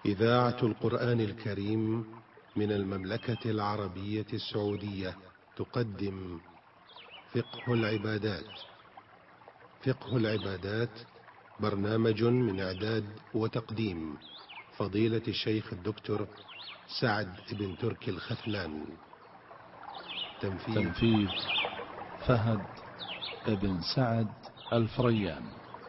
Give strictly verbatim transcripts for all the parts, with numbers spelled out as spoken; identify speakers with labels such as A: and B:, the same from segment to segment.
A: إذاعة القرآن الكريم من المملكة العربية السعودية تقدم فقه العبادات. فقه العبادات برنامج من إعداد وتقديم فضيلة الشيخ الدكتور سعد بن تركي الختلان. تنفيذ,
B: تنفيذ فهد بن سعد الفريان.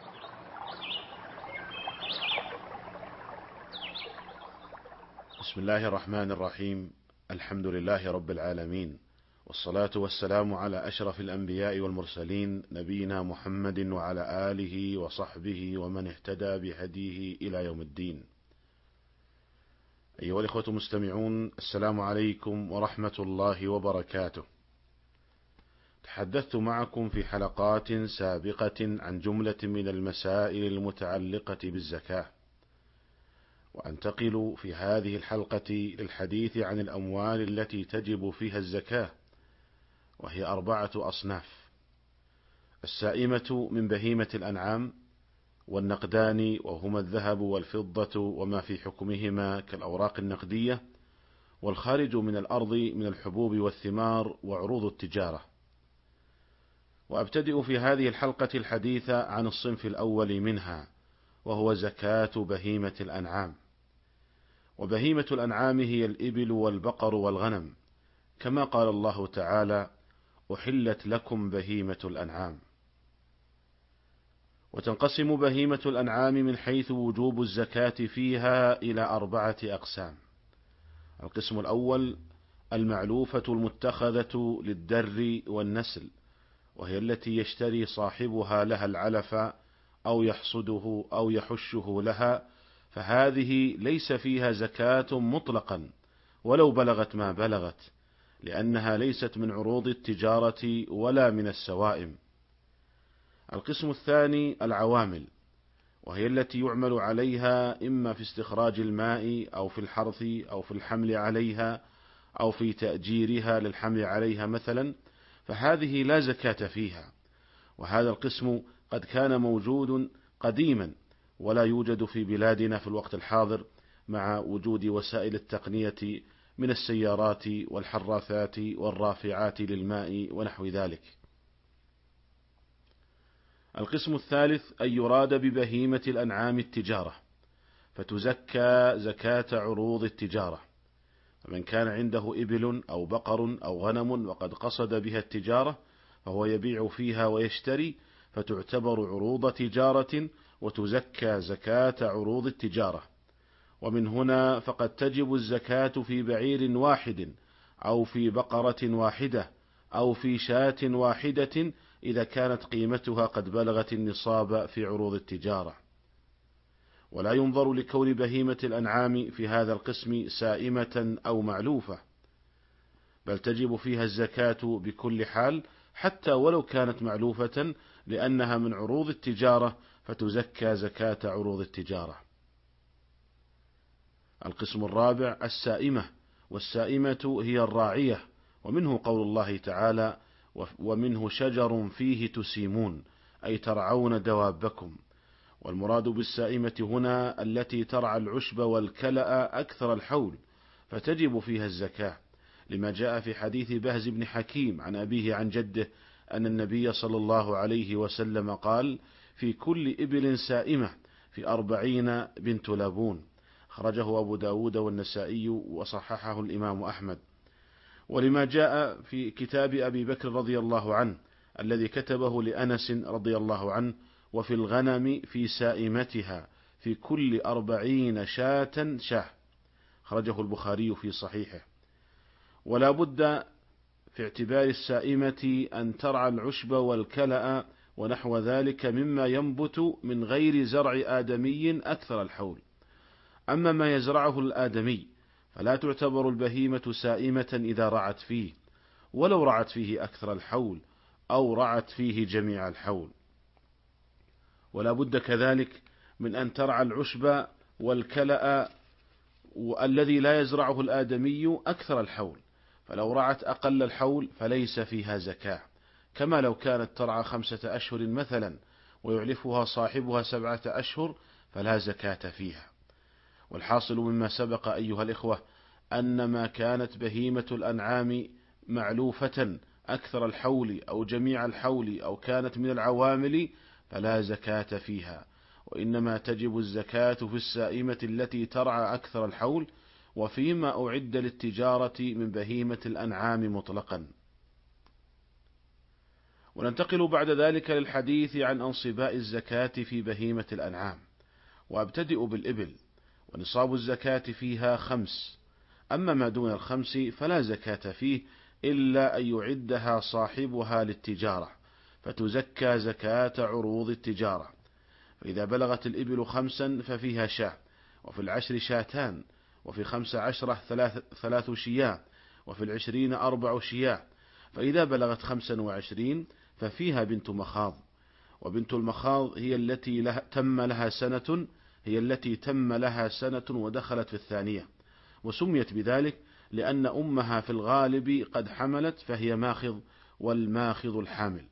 C: بسم الله الرحمن الرحيم. الحمد لله رب العالمين، والصلاة والسلام على أشرف الأنبياء والمرسلين، نبينا محمد وعلى آله وصحبه ومن اهتدى بهديه إلى يوم الدين. أيها الإخوة المستمعون، السلام عليكم ورحمة الله وبركاته. تحدثت معكم في حلقات سابقة عن جملة من المسائل المتعلقة بالزكاة، وأنتقل في هذه الحلقة للحديث عن الأموال التي تجب فيها الزكاة، وهي أربعة أصناف: السائمة من بهيمة الأنعام، والنقدان وهما الذهب والفضة وما في حكمهما كالأوراق النقدية، والخارج من الأرض من الحبوب والثمار وعروض التجارة. وأبتدئ في هذه الحلقة الحديث عن الصنف الأول منها، وهو زكاة بهيمة الأنعام. وبهيمة الأنعام هي الإبل والبقر والغنم، كما قال الله تعالى: أحلت لكم بهيمة الأنعام. وتنقسم بهيمة الأنعام من حيث وجوب الزكاة فيها إلى أربعة أقسام. القسم الأول المعلوفة المتخذة للدر والنسل، وهي التي يشتري صاحبها لها العلف أو يحصده أو يحشه لها، فهذه ليس فيها زكاة مطلقا ولو بلغت ما بلغت، لأنها ليست من عروض التجارة ولا من السوائم. القسم الثاني العوامل، وهي التي يعمل عليها إما في استخراج الماء أو في الحرث أو في الحمل عليها أو في تأجيرها للحمل عليها مثلا، فهذه لا زكاة فيها. وهذا القسم قد كان موجود قديما ولا يوجد في بلادنا في الوقت الحاضر، مع وجود وسائل التقنية من السيارات والحراثات والرافعات للماء ونحو ذلك. القسم الثالث أن يراد ببهيمة الأنعام التجارة، فتزكى زكاة عروض التجارة. فمن كان عنده إبل أو بقر أو غنم وقد قصد بها التجارة، فهو يبيع فيها ويشتري، فتعتبر عروض تجارة وتزكى زكاة عروض التجارة. ومن هنا فقد تجب الزكاة في بعير واحد أو في بقرة واحدة أو في شاة واحدة إذا كانت قيمتها قد بلغت النصاب في عروض التجارة. ولا ينظر لكون بهيمة الأنعام في هذا القسم سائمة أو معلوفة، بل تجب فيها الزكاة بكل حال حتى ولو كانت معلوفة، لأنها من عروض التجارة فتزكى زكاة عروض التجارة. القسم الرابع السائمة، والسائمة هي الراعية، ومنه قول الله تعالى: ومنه شجر فيه تسيمون، أي ترعون دوابكم. والمراد بالسائمة هنا التي ترعى العشب والكلأ أكثر الحول، فتجب فيها الزكاة، لما جاء في حديث بهز بن حكيم عن أبيه عن جده أن النبي صلى الله عليه وسلم قال: في كل إبل سائمة في أربعين بنت لبون. خرجه أبو داود والنسائي وصححه الإمام أحمد. ولما جاء في كتاب أبي بكر رضي الله عنه الذي كتبه لأنس رضي الله عنه: وفي الغنم في سائمتها في كل أربعين شاة شاه. خرجه البخاري في صحيحه. ولا بد في اعتبار السائمة أن ترعى العشب والكلأ ونحو ذلك مما ينبت من غير زرع آدمي أكثر الحول. أما ما يزرعه الآدمي فلا تعتبر البهيمة سائمة إذا رعت فيه، ولو رعت فيه أكثر الحول أو رعت فيه جميع الحول. ولا بد كذلك من أن ترعى العشب والكلأ الذي لا يزرعه الآدمي أكثر الحول، فلو رعت أقل الحول فليس فيها زكاة، كما لو كانت ترعى خمسة أشهر مثلا ويعلفها صاحبها سبعة أشهر فلا زكاة فيها. والحاصل مما سبق أيها الإخوة أن ما كانت بهيمة الأنعام معلوفة أكثر الحول أو جميع الحول أو كانت من العوامل فلا زكاة فيها، وإنما تجب الزكاة في السائمة التي ترعى أكثر الحول وفيما أعد للتجارة من بهيمة الأنعام مطلقا. وننتقل بعد ذلك للحديث عن أنصباء الزكاة في بهيمة الأنعام، وأبتدئ بالإبل، ونصاب الزكاة فيها خمس، أما ما دون الخمس فلا زكاة فيه إلا أن يعدها صاحبها للتجارة فتزكى زكاة عروض التجارة. فإذا بلغت الإبل خمسا ففيها شاة، وفي العشر شاتان، وفي خمس عشرة ثلاث, ثلاث شياه، وفي العشرين أربع شياه. فإذا بلغت خمسا وعشرين ففيها بنت مخاض، وبنت المخاض هي التي لها تم لها سنة هي التي تم لها سنة ودخلت في الثانية، وسميت بذلك لأن أمها في الغالب قد حملت فهي ماخض، والماخض الحامل.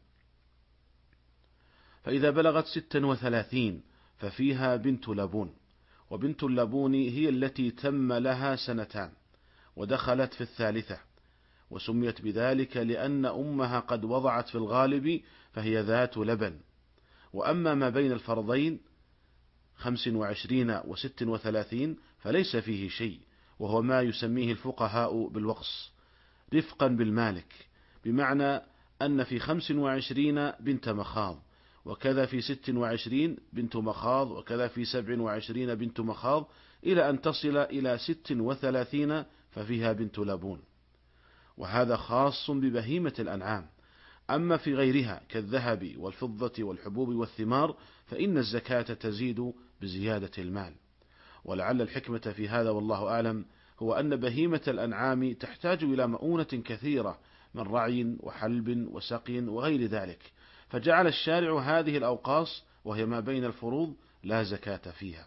C: فإذا بلغت ستا وثلاثين ففيها بنت لبون، وبنت اللبون هي التي تم لها سنتان ودخلت في الثالثة، وسميت بذلك لأن أمها قد وضعت في الغالب فهي ذات لبن. وأما ما بين الفرضين خمس وعشرين وست وثلاثين فليس فيه شيء، وهو ما يسميه الفقهاء بالوقص رفقا بالمالك، بمعنى أن في خمس وعشرين بنت مخاض، وكذا في ست وعشرين بنت مخاض، وكذا في سبع وعشرين بنت مخاض، إلى أن تصل إلى ست وثلاثين ففيها بنت لبون. وهذا خاص ببهيمة الأنعام. أما في غيرها كالذهب والفضة والحبوب والثمار فإن الزكاة تزيد بزيادة المال. ولعل الحكمة في هذا والله أعلم هو أن بهيمة الأنعام تحتاج إلى مؤونة كثيرة من رعي وحلب وسقي وغير ذلك، فجعل الشارع هذه الأوقاص وهي ما بين الفروض لا زكاة فيها.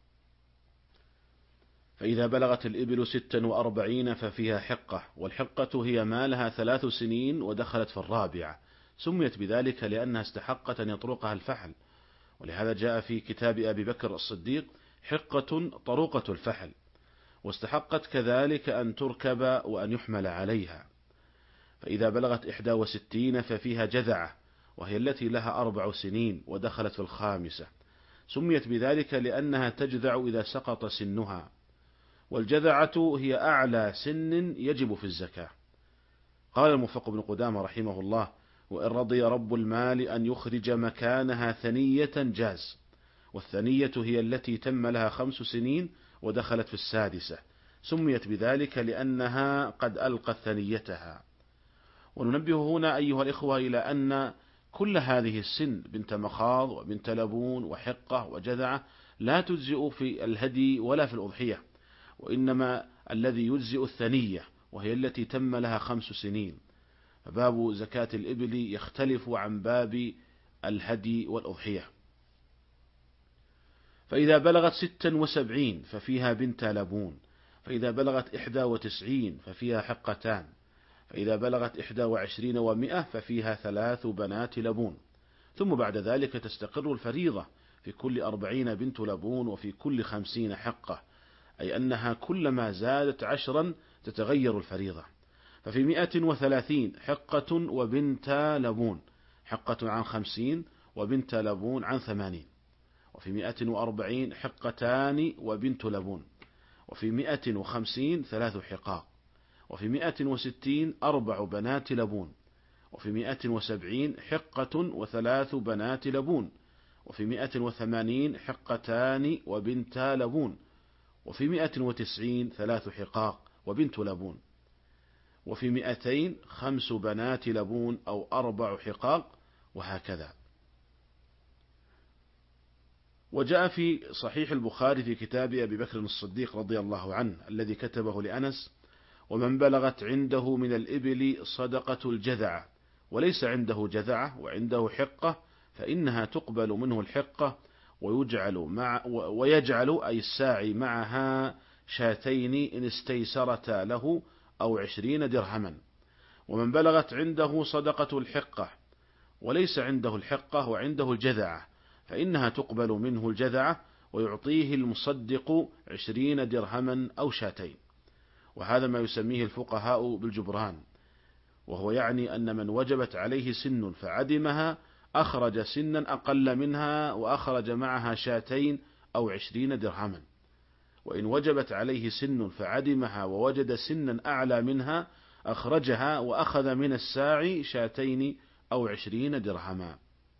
C: فإذا بلغت الإبل ستا وأربعين ففيها حقة، والحقة هي ما لها ثلاث سنين ودخلت في الرابعة، سميت بذلك لأنها استحقت أن يطرقها الفحل، ولهذا جاء في كتاب أبي بكر الصديق حقة طروقة الفحل، واستحقت كذلك أن تركب وأن يحمل عليها. فإذا بلغت إحدى وستين ففيها جذعة، وهي التي لها أربع سنين ودخلت في الخامسة، سميت بذلك لأنها تجذع إذا سقط سنها، والجذعة هي أعلى سن يجب في الزكاة. قال الموفق بن قدامة رحمه الله: وإن رضي رب المال أن يخرج مكانها ثنية جاز، والثنية هي التي تم لها خمس سنين ودخلت في السادسة، سميت بذلك لأنها قد ألقت ثنيتها. وننبه هنا أيها الإخوة إلى أن كل هذه السن بنت مخاض وبنت لبون وحقة وجذعة لا تجزئ في الهدي ولا في الأضحية، وإنما الذي يجزئ الثنية وهي التي تم لها خمس سنين. فباب زكاة الإبل يختلف عن باب الهدي والأضحية. فإذا بلغت ستا وسبعين ففيها بنت لبون، فإذا بلغت إحدى وتسعين ففيها حقتان، فإذا بلغت إحدى وعشرين ومئة ففيها ثلاث بنات لبون. ثم بعد ذلك تستقر الفريضة في كل أربعين بنت لبون وفي كل خمسين حقة، أي أنها كلما زادت عشرا تتغير الفريضة. ففي مئة وثلاثين حقة وبنت لبون، حقة عن خمسين وبنت لبون عن ثمانين. وفي مئة وأربعين حقتان وبنت لبون، وفي مئة وخمسين ثلاث حقاق، وفي مئة وستين أربع بنات لبون، وفي مئة وسبعين حقة وثلاث بنات لبون، وفي مئة وثمانين حقتان وبنت لبون، وفي مئة وتسعين ثلاث حقاق وبنت لبون، وفي مئتين خمس بنات لبون أو أربع حقاق، وهكذا. وجاء في صحيح البخاري في كتاب أبي بكر الصديق رضي الله عنه الذي كتبه لأنس: ومن بلغت عنده من الإبل صدقة الجذعة وليس عنده جذعة وعنده حقة فإنها تقبل منه الحقة ويجعل مع ويجعل أي الساعي معها شاتين إن استيسرتا له أو عشرين درهما. ومن بلغت عنده صدقة الحقة وليس عنده الحقة وعنده الجذعة فإنها تقبل منه الجذعة ويعطيه المصدق عشرين درهما أو شاتين، وهذا ما يسميه الفقهاء بالجبران، وهو يعني أن من وجبت عليه سن فعدمها أخرج سنا أقل منها وأخرج معها شاتين أو عشرين درهما، وإن وجبت عليه سن فعدمها ووجد سنا أعلى منها أخرجها وأخذ من الساعي شاتين أو عشرين درهما.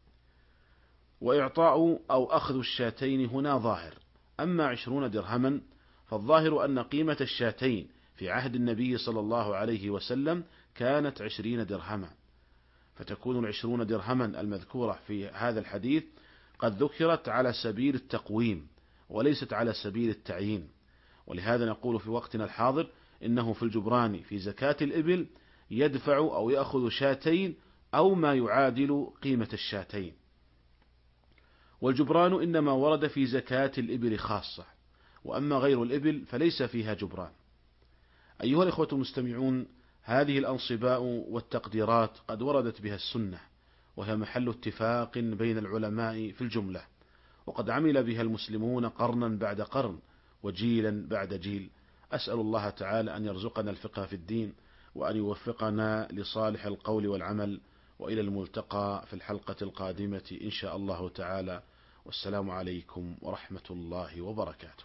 C: وإعطاء أو أخذ الشاتين هنا ظاهر، أما عشرون درهما فالظاهر أن قيمة الشاتين في عهد النبي صلى الله عليه وسلم كانت عشرين درهما، فتكون العشرون درهما المذكورة في هذا الحديث قد ذكرت على سبيل التقويم وليست على سبيل التعيين، ولهذا نقول في وقتنا الحاضر إنه في الجبران في زكاة الإبل يدفع أو يأخذ شاتين أو ما يعادل قيمة الشاتين. والجبران إنما ورد في زكاة الإبل خاصة، وأما غير الإبل فليس فيها جبران. أيها الإخوة المستمعون، هذه الأنصباء والتقديرات قد وردت بها السنة، وهي محل اتفاق بين العلماء في الجملة، وقد عمل بها المسلمون قرنا بعد قرن وجيلا بعد جيل. أسأل الله تعالى أن يرزقنا الفقه في الدين، وأن يوفقنا لصالح القول والعمل، وإلى الملتقى في الحلقة القادمة إن شاء الله تعالى، والسلام عليكم ورحمة الله وبركاته.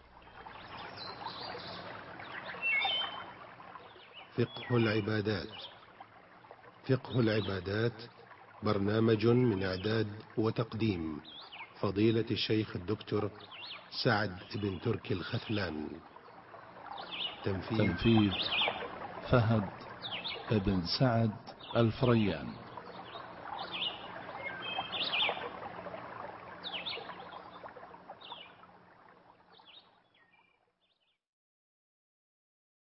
A: فقه العبادات. فقه العبادات برنامج من إعداد وتقديم فضيلة الشيخ الدكتور سعد بن تركي الخثلان. تنفيذ,
B: تنفيذ فهد بن سعد الفريان.